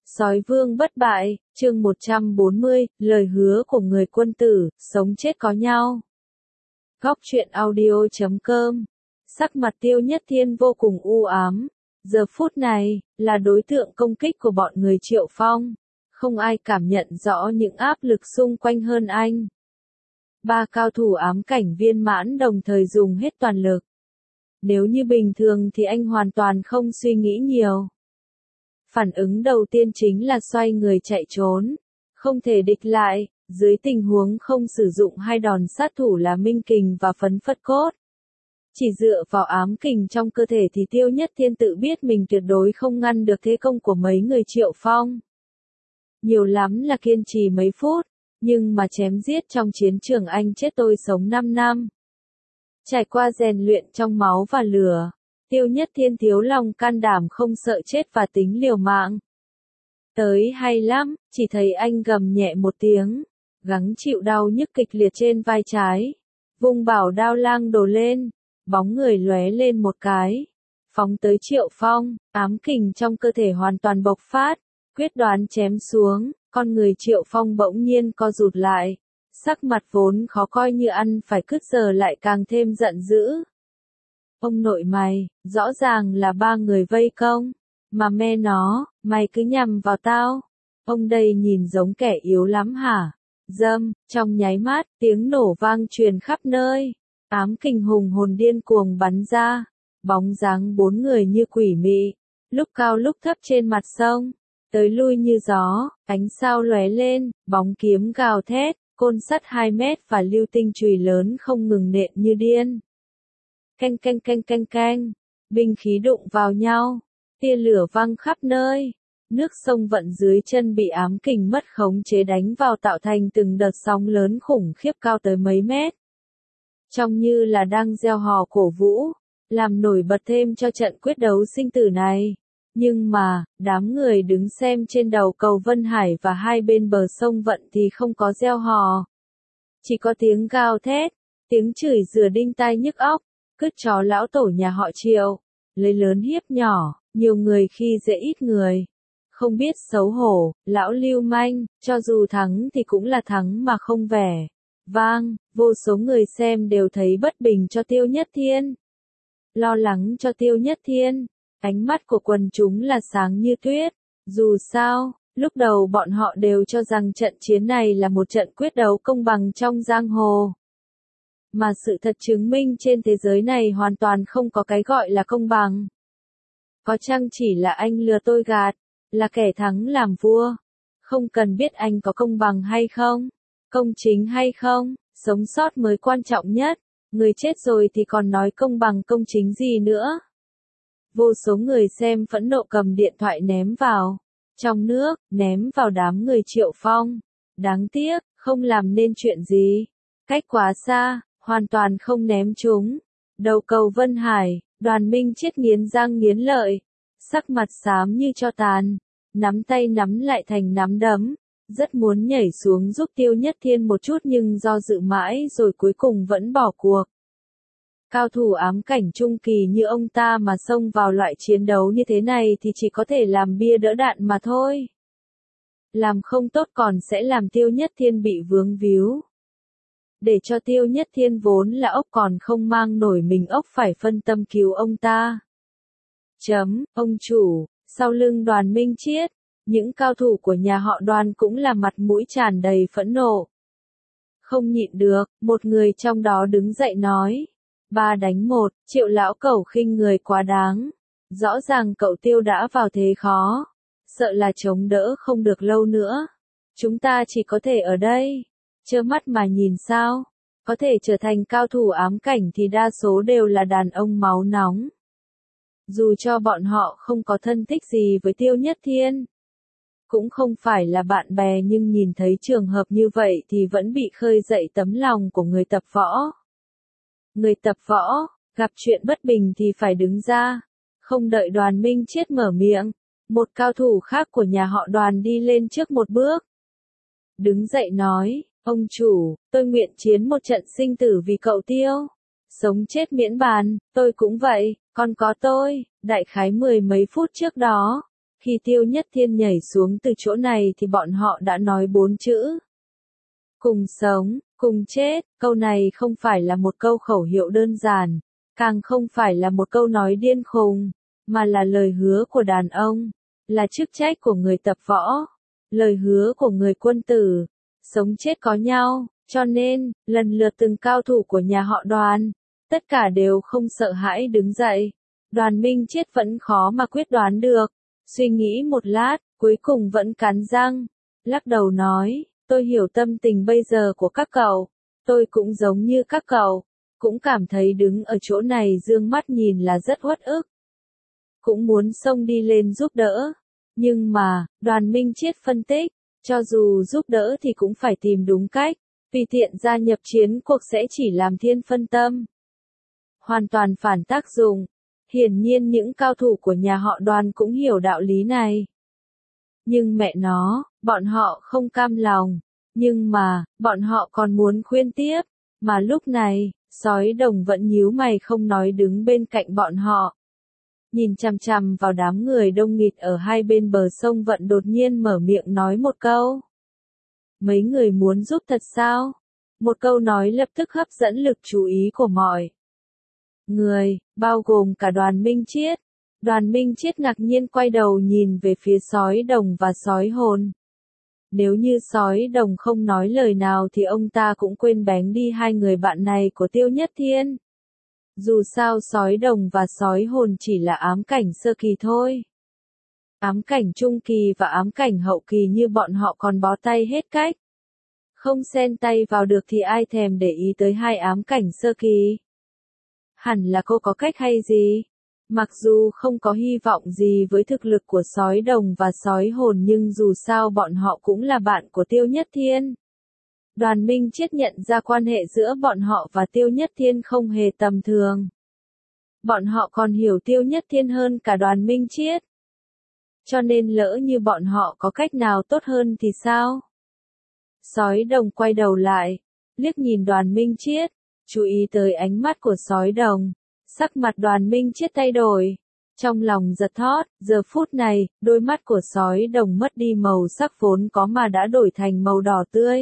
Sói vương bất bại, chương 140, lời hứa của người quân tử, sống chết có nhau. Góc truyện audio.com. Sắc mặt Tiêu Nhất Thiên vô cùng u ám. Giờ phút này, là đối tượng công kích của bọn người Triệu Phong. Không ai cảm nhận rõ những áp lực xung quanh hơn anh. Ba cao thủ ám cảnh viên mãn đồng thời dùng hết toàn lực. Nếu như bình thường thì anh hoàn toàn không suy nghĩ nhiều. Phản ứng đầu tiên chính là xoay người chạy trốn. Không thể địch lại, dưới tình huống không sử dụng hai đòn sát thủ là minh kình và phấn phất cốt. Chỉ dựa vào ám kình trong cơ thể thì Tiêu Nhất Thiên tự biết mình tuyệt đối không ngăn được thế công của mấy người Triệu Phong. Nhiều lắm là kiên trì mấy phút, nhưng mà chém giết trong chiến trường anh chết tôi sống 5 năm. Trải qua rèn luyện trong máu và lửa. Tiêu Nhất Thiên thiếu lòng can đảm không sợ chết và tính liều mạng. Tới hay lắm, chỉ thấy anh gầm nhẹ một tiếng, gắng chịu đau nhức kịch liệt trên vai trái. Vung bảo đao lang đổ lên, bóng người lóe lên một cái. Phóng tới Triệu Phong, ám kình trong cơ thể hoàn toàn bộc phát, quyết đoán chém xuống, con người Triệu Phong bỗng nhiên co rụt lại. Sắc mặt vốn khó coi như ăn phải cứt giờ lại càng thêm giận dữ. Ông nội mày, rõ ràng là ba người vây công, mà me nó, mày cứ nhằm vào tao. Ông đây nhìn giống kẻ yếu lắm hả? Dâm, trong nháy mắt, tiếng nổ vang truyền khắp nơi. Ám kình hùng hồn điên cuồng bắn ra, bóng dáng bốn người như quỷ mị, lúc cao lúc thấp trên mặt sông, tới lui như gió, ánh sao lóe lên, bóng kiếm gào thét, côn sắt 2 mét và lưu tinh chùy lớn không ngừng nện như điên. Canh canh canh canh canh, binh khí đụng vào nhau, tia lửa văng khắp nơi, nước sông vận dưới chân bị ám kình mất khống chế đánh vào tạo thành từng đợt sóng lớn khủng khiếp cao tới mấy mét. Trông như là đang gieo hò cổ vũ, làm nổi bật thêm cho trận quyết đấu sinh tử này. Nhưng mà, đám người đứng xem trên đầu cầu Vân Hải và hai bên bờ sông Vận thì không có gieo hò. Chỉ có tiếng gào thét, tiếng chửi rủa đinh tai nhức óc. Cứt chó lão tổ nhà họ Triệu, lấy lớn hiếp nhỏ, nhiều người khi dễ ít người. Không biết xấu hổ, lão lưu manh, cho dù thắng thì cũng là thắng mà không vẻ vang, vô số người xem đều thấy bất bình cho Tiêu Nhất Thiên. Lo lắng cho Tiêu Nhất Thiên, ánh mắt của quần chúng là sáng như tuyết. Dù sao, lúc đầu bọn họ đều cho rằng trận chiến này là một trận quyết đấu công bằng trong giang hồ. Mà sự thật chứng minh trên thế giới này hoàn toàn không có cái gọi là công bằng. Có chăng chỉ là anh lừa tôi gạt, là kẻ thắng làm vua. Không cần biết anh có công bằng hay không, công chính hay không, sống sót mới quan trọng nhất. Người chết rồi thì còn nói công bằng công chính gì nữa. Vô số người xem phẫn nộ cầm điện thoại ném vào trong nước, ném vào đám người Triệu Phong. Đáng tiếc, không làm nên chuyện gì. Cách quá xa, hoàn toàn không ném chúng. Đầu cầu Vân Hải, Đoàn Minh Chiết nghiến răng nghiến lợi, sắc mặt xám như tro tàn, nắm tay nắm lại thành nắm đấm, rất muốn nhảy xuống giúp Tiêu Nhất Thiên một chút nhưng do dự mãi rồi cuối cùng vẫn bỏ cuộc. Cao thủ ám cảnh trung kỳ như ông ta mà xông vào loại chiến đấu như thế này thì chỉ có thể làm bia đỡ đạn mà thôi. Làm không tốt còn sẽ làm Tiêu Nhất Thiên bị vướng víu. Để cho Tiêu Nhất Thiên vốn là ốc còn không mang nổi mình ốc phải phân tâm cứu ông ta. Ông chủ, sau lưng Đoàn Minh Chiết, những cao thủ của nhà họ Đoàn cũng là mặt mũi tràn đầy phẫn nộ. Không nhịn được, một người trong đó đứng dậy nói. 3 đánh 1, Triệu lão cẩu khinh người quá đáng. Rõ ràng cậu Tiêu đã vào thế khó. Sợ là chống đỡ không được lâu nữa. Chúng ta chỉ có thể ở đây. Trơ mắt mà nhìn sao, có thể trở thành cao thủ ám cảnh thì đa số đều là đàn ông máu nóng. Dù cho bọn họ không có thân thích gì với Tiêu Nhất Thiên, cũng không phải là bạn bè nhưng nhìn thấy trường hợp như vậy thì vẫn bị khơi dậy tấm lòng của người tập võ. Người tập võ, gặp chuyện bất bình thì phải đứng ra, không đợi Đoàn Minh Chiết mở miệng, một cao thủ khác của nhà họ Đoàn đi lên trước một bước. Đứng dậy nói. Ông chủ, tôi nguyện chiến một trận sinh tử vì cậu Tiêu. Sống chết miễn bàn, tôi cũng vậy, còn có tôi. Đại khái 10 mấy phút trước đó, Khi Tiêu Nhất Thiên nhảy xuống từ chỗ này thì bọn họ đã nói 4 chữ. Cùng sống, cùng chết, câu này không phải là một câu khẩu hiệu đơn giản, càng không phải là một câu nói điên khùng, mà là lời hứa của đàn ông, là chức trách của người tập võ, lời hứa của người quân tử, sống chết có nhau, cho nên, lần lượt từng cao thủ của nhà họ Đoàn, tất cả đều không sợ hãi đứng dậy. Đoàn Minh Chiết vẫn khó mà quyết đoán được, suy nghĩ một lát, cuối cùng vẫn cắn răng, lắc đầu nói, tôi hiểu tâm tình bây giờ của các cậu, tôi cũng giống như các cậu, cũng cảm thấy đứng ở chỗ này dương mắt nhìn là rất uất ức. Cũng muốn xông đi lên giúp đỡ, nhưng mà, Đoàn Minh Chiết phân tích, cho dù giúp đỡ thì cũng phải tìm đúng cách, vì tiện gia nhập chiến cuộc sẽ chỉ làm thiên phân tâm. Hoàn toàn phản tác dụng. Hiển nhiên những cao thủ của nhà họ Đoàn cũng hiểu đạo lý này. Nhưng mẹ nó, bọn họ không cam lòng. Nhưng mà, bọn họ còn muốn khuyên tiếp. Mà lúc này, Sói Đồng vẫn nhíu mày không nói đứng bên cạnh bọn họ. Nhìn chằm chằm vào đám người đông nghịt ở hai bên bờ sông Vận đột nhiên mở miệng nói một câu. Mấy người muốn giúp thật sao? Một câu nói lập tức hấp dẫn lực chú ý của mọi người, bao gồm cả Đoàn Minh Chiết. Đoàn Minh Chiết ngạc nhiên quay đầu nhìn về phía Sói Đồng và Sói Hồn. Nếu như Sói Đồng không nói lời nào thì ông ta cũng quên bén đi hai người bạn này của Tiêu Nhất Thiên. Dù sao Sói Đồng và Sói Hồn chỉ là ám cảnh sơ kỳ thôi. Ám cảnh trung kỳ và ám cảnh hậu kỳ như bọn họ còn bó tay hết cách. Không xen tay vào được thì ai thèm để ý tới hai ám cảnh sơ kỳ. Hẳn là cô có cách hay gì? Mặc dù không có hy vọng gì với thực lực của Sói Đồng và Sói Hồn nhưng dù sao bọn họ cũng là bạn của Tiêu Nhất Thiên. Đoàn Minh Chiết nhận ra quan hệ giữa bọn họ và Tiêu Nhất Thiên không hề tầm thường. Bọn họ còn hiểu Tiêu Nhất Thiên hơn cả Đoàn Minh Chiết. Cho nên lỡ như bọn họ có cách nào tốt hơn thì sao? Sói Đồng quay đầu lại, liếc nhìn Đoàn Minh Chiết, chú ý tới ánh mắt của Sói Đồng. Sắc mặt Đoàn Minh Chiết thay đổi. Trong lòng giật thót, giờ phút này, đôi mắt của Sói Đồng mất đi màu sắc vốn có mà đã đổi thành màu đỏ tươi.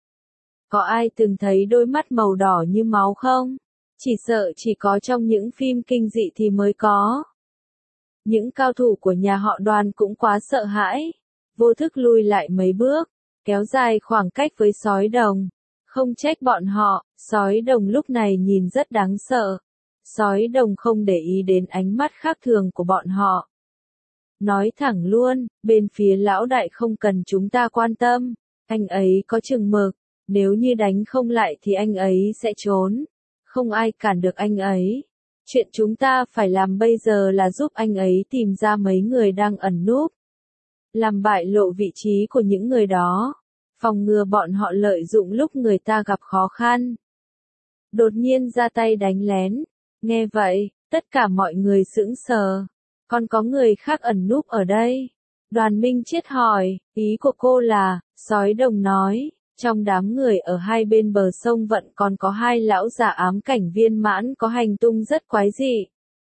Có ai từng thấy đôi mắt màu đỏ như máu không? Chỉ sợ chỉ có trong những phim kinh dị thì mới có. Những cao thủ của nhà họ Đoàn cũng quá sợ hãi. Vô thức lùi lại mấy bước, kéo dài khoảng cách với Sói Đồng. Không trách bọn họ, Sói Đồng lúc này nhìn rất đáng sợ. Sói Đồng không để ý đến ánh mắt khác thường của bọn họ. Nói thẳng luôn, bên phía lão đại không cần chúng ta quan tâm. Anh ấy có chừng mực, nếu như đánh không lại thì anh ấy sẽ trốn. Không ai cản được anh ấy. Chuyện chúng ta phải làm bây giờ là giúp anh ấy tìm ra mấy người đang ẩn núp. Làm bại lộ vị trí của những người đó. Phòng ngừa bọn họ lợi dụng lúc người ta gặp khó khăn. Đột nhiên ra tay đánh lén. Nghe vậy, tất cả mọi người sững sờ. Còn có người khác ẩn núp ở đây. Đoàn Minh Chiết hỏi, ý của cô là, Sói Đồng nói, trong đám người ở hai bên bờ sông Vận còn có hai lão già ám cảnh viên mãn có hành tung rất quái dị.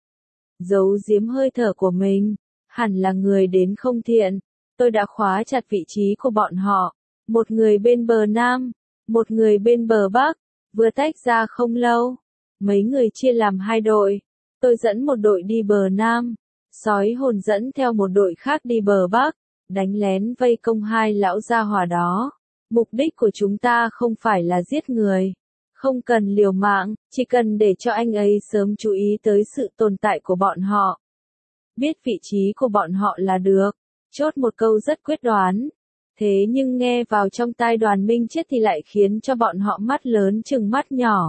Giấu giếm hơi thở của mình, hẳn là người đến không thiện. Tôi đã khóa chặt vị trí của bọn họ. Một người bên bờ Nam, một người bên bờ Bắc, vừa tách ra không lâu. Mấy người chia làm hai đội. Tôi dẫn một đội đi bờ Nam. Sói Hồn dẫn theo một đội khác đi bờ Bắc. Đánh lén vây công hai lão gia hỏa đó. Mục đích của chúng ta không phải là giết người. Không cần liều mạng, chỉ cần để cho anh ấy sớm chú ý tới sự tồn tại của bọn họ. Biết vị trí của bọn họ là được. Chốt một câu rất quyết đoán. Thế nhưng nghe vào trong tai Đoàn Minh Chiết thì lại khiến cho bọn họ mắt lớn chừng mắt nhỏ.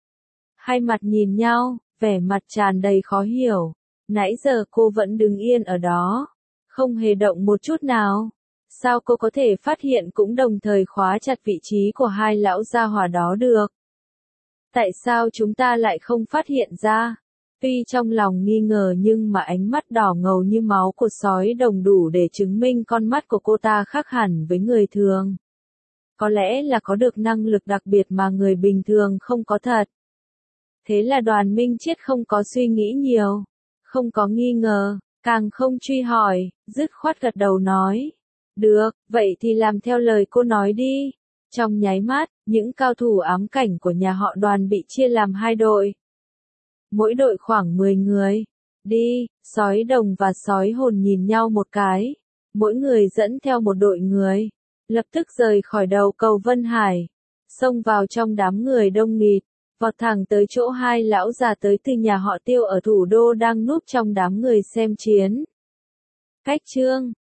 Hai mặt nhìn nhau, vẻ mặt tràn đầy khó hiểu. Nãy giờ cô vẫn đứng yên ở đó, không hề động một chút nào. Sao cô có thể phát hiện cũng đồng thời khóa chặt vị trí của hai lão gia hỏa đó được? Tại sao chúng ta lại không phát hiện ra? Tuy trong lòng nghi ngờ nhưng mà ánh mắt đỏ ngầu như máu của Sói Đồng đủ để chứng minh con mắt của cô ta khác hẳn với người thường. Có lẽ là có được năng lực đặc biệt mà người bình thường không có thật. Thế là Đoàn Minh Chiết không có suy nghĩ nhiều, không có nghi ngờ, càng không truy hỏi, dứt khoát gật đầu nói. Được, vậy thì làm theo lời cô nói đi. Trong nháy mắt, những cao thủ ám cảnh của nhà họ Đoàn bị chia làm 2 đội. Mỗi đội khoảng 10 người. Đi, sói đồng và sói hồn nhìn nhau một cái. Mỗi người dẫn theo một đội người. Lập tức rời khỏi đầu cầu Vân Hải. Xông vào trong đám người đông nghịt. Vọt thẳng tới chỗ 2 lão già tới từ nhà họ Tiêu ở thủ đô đang núp trong đám người xem chiến. Cách chương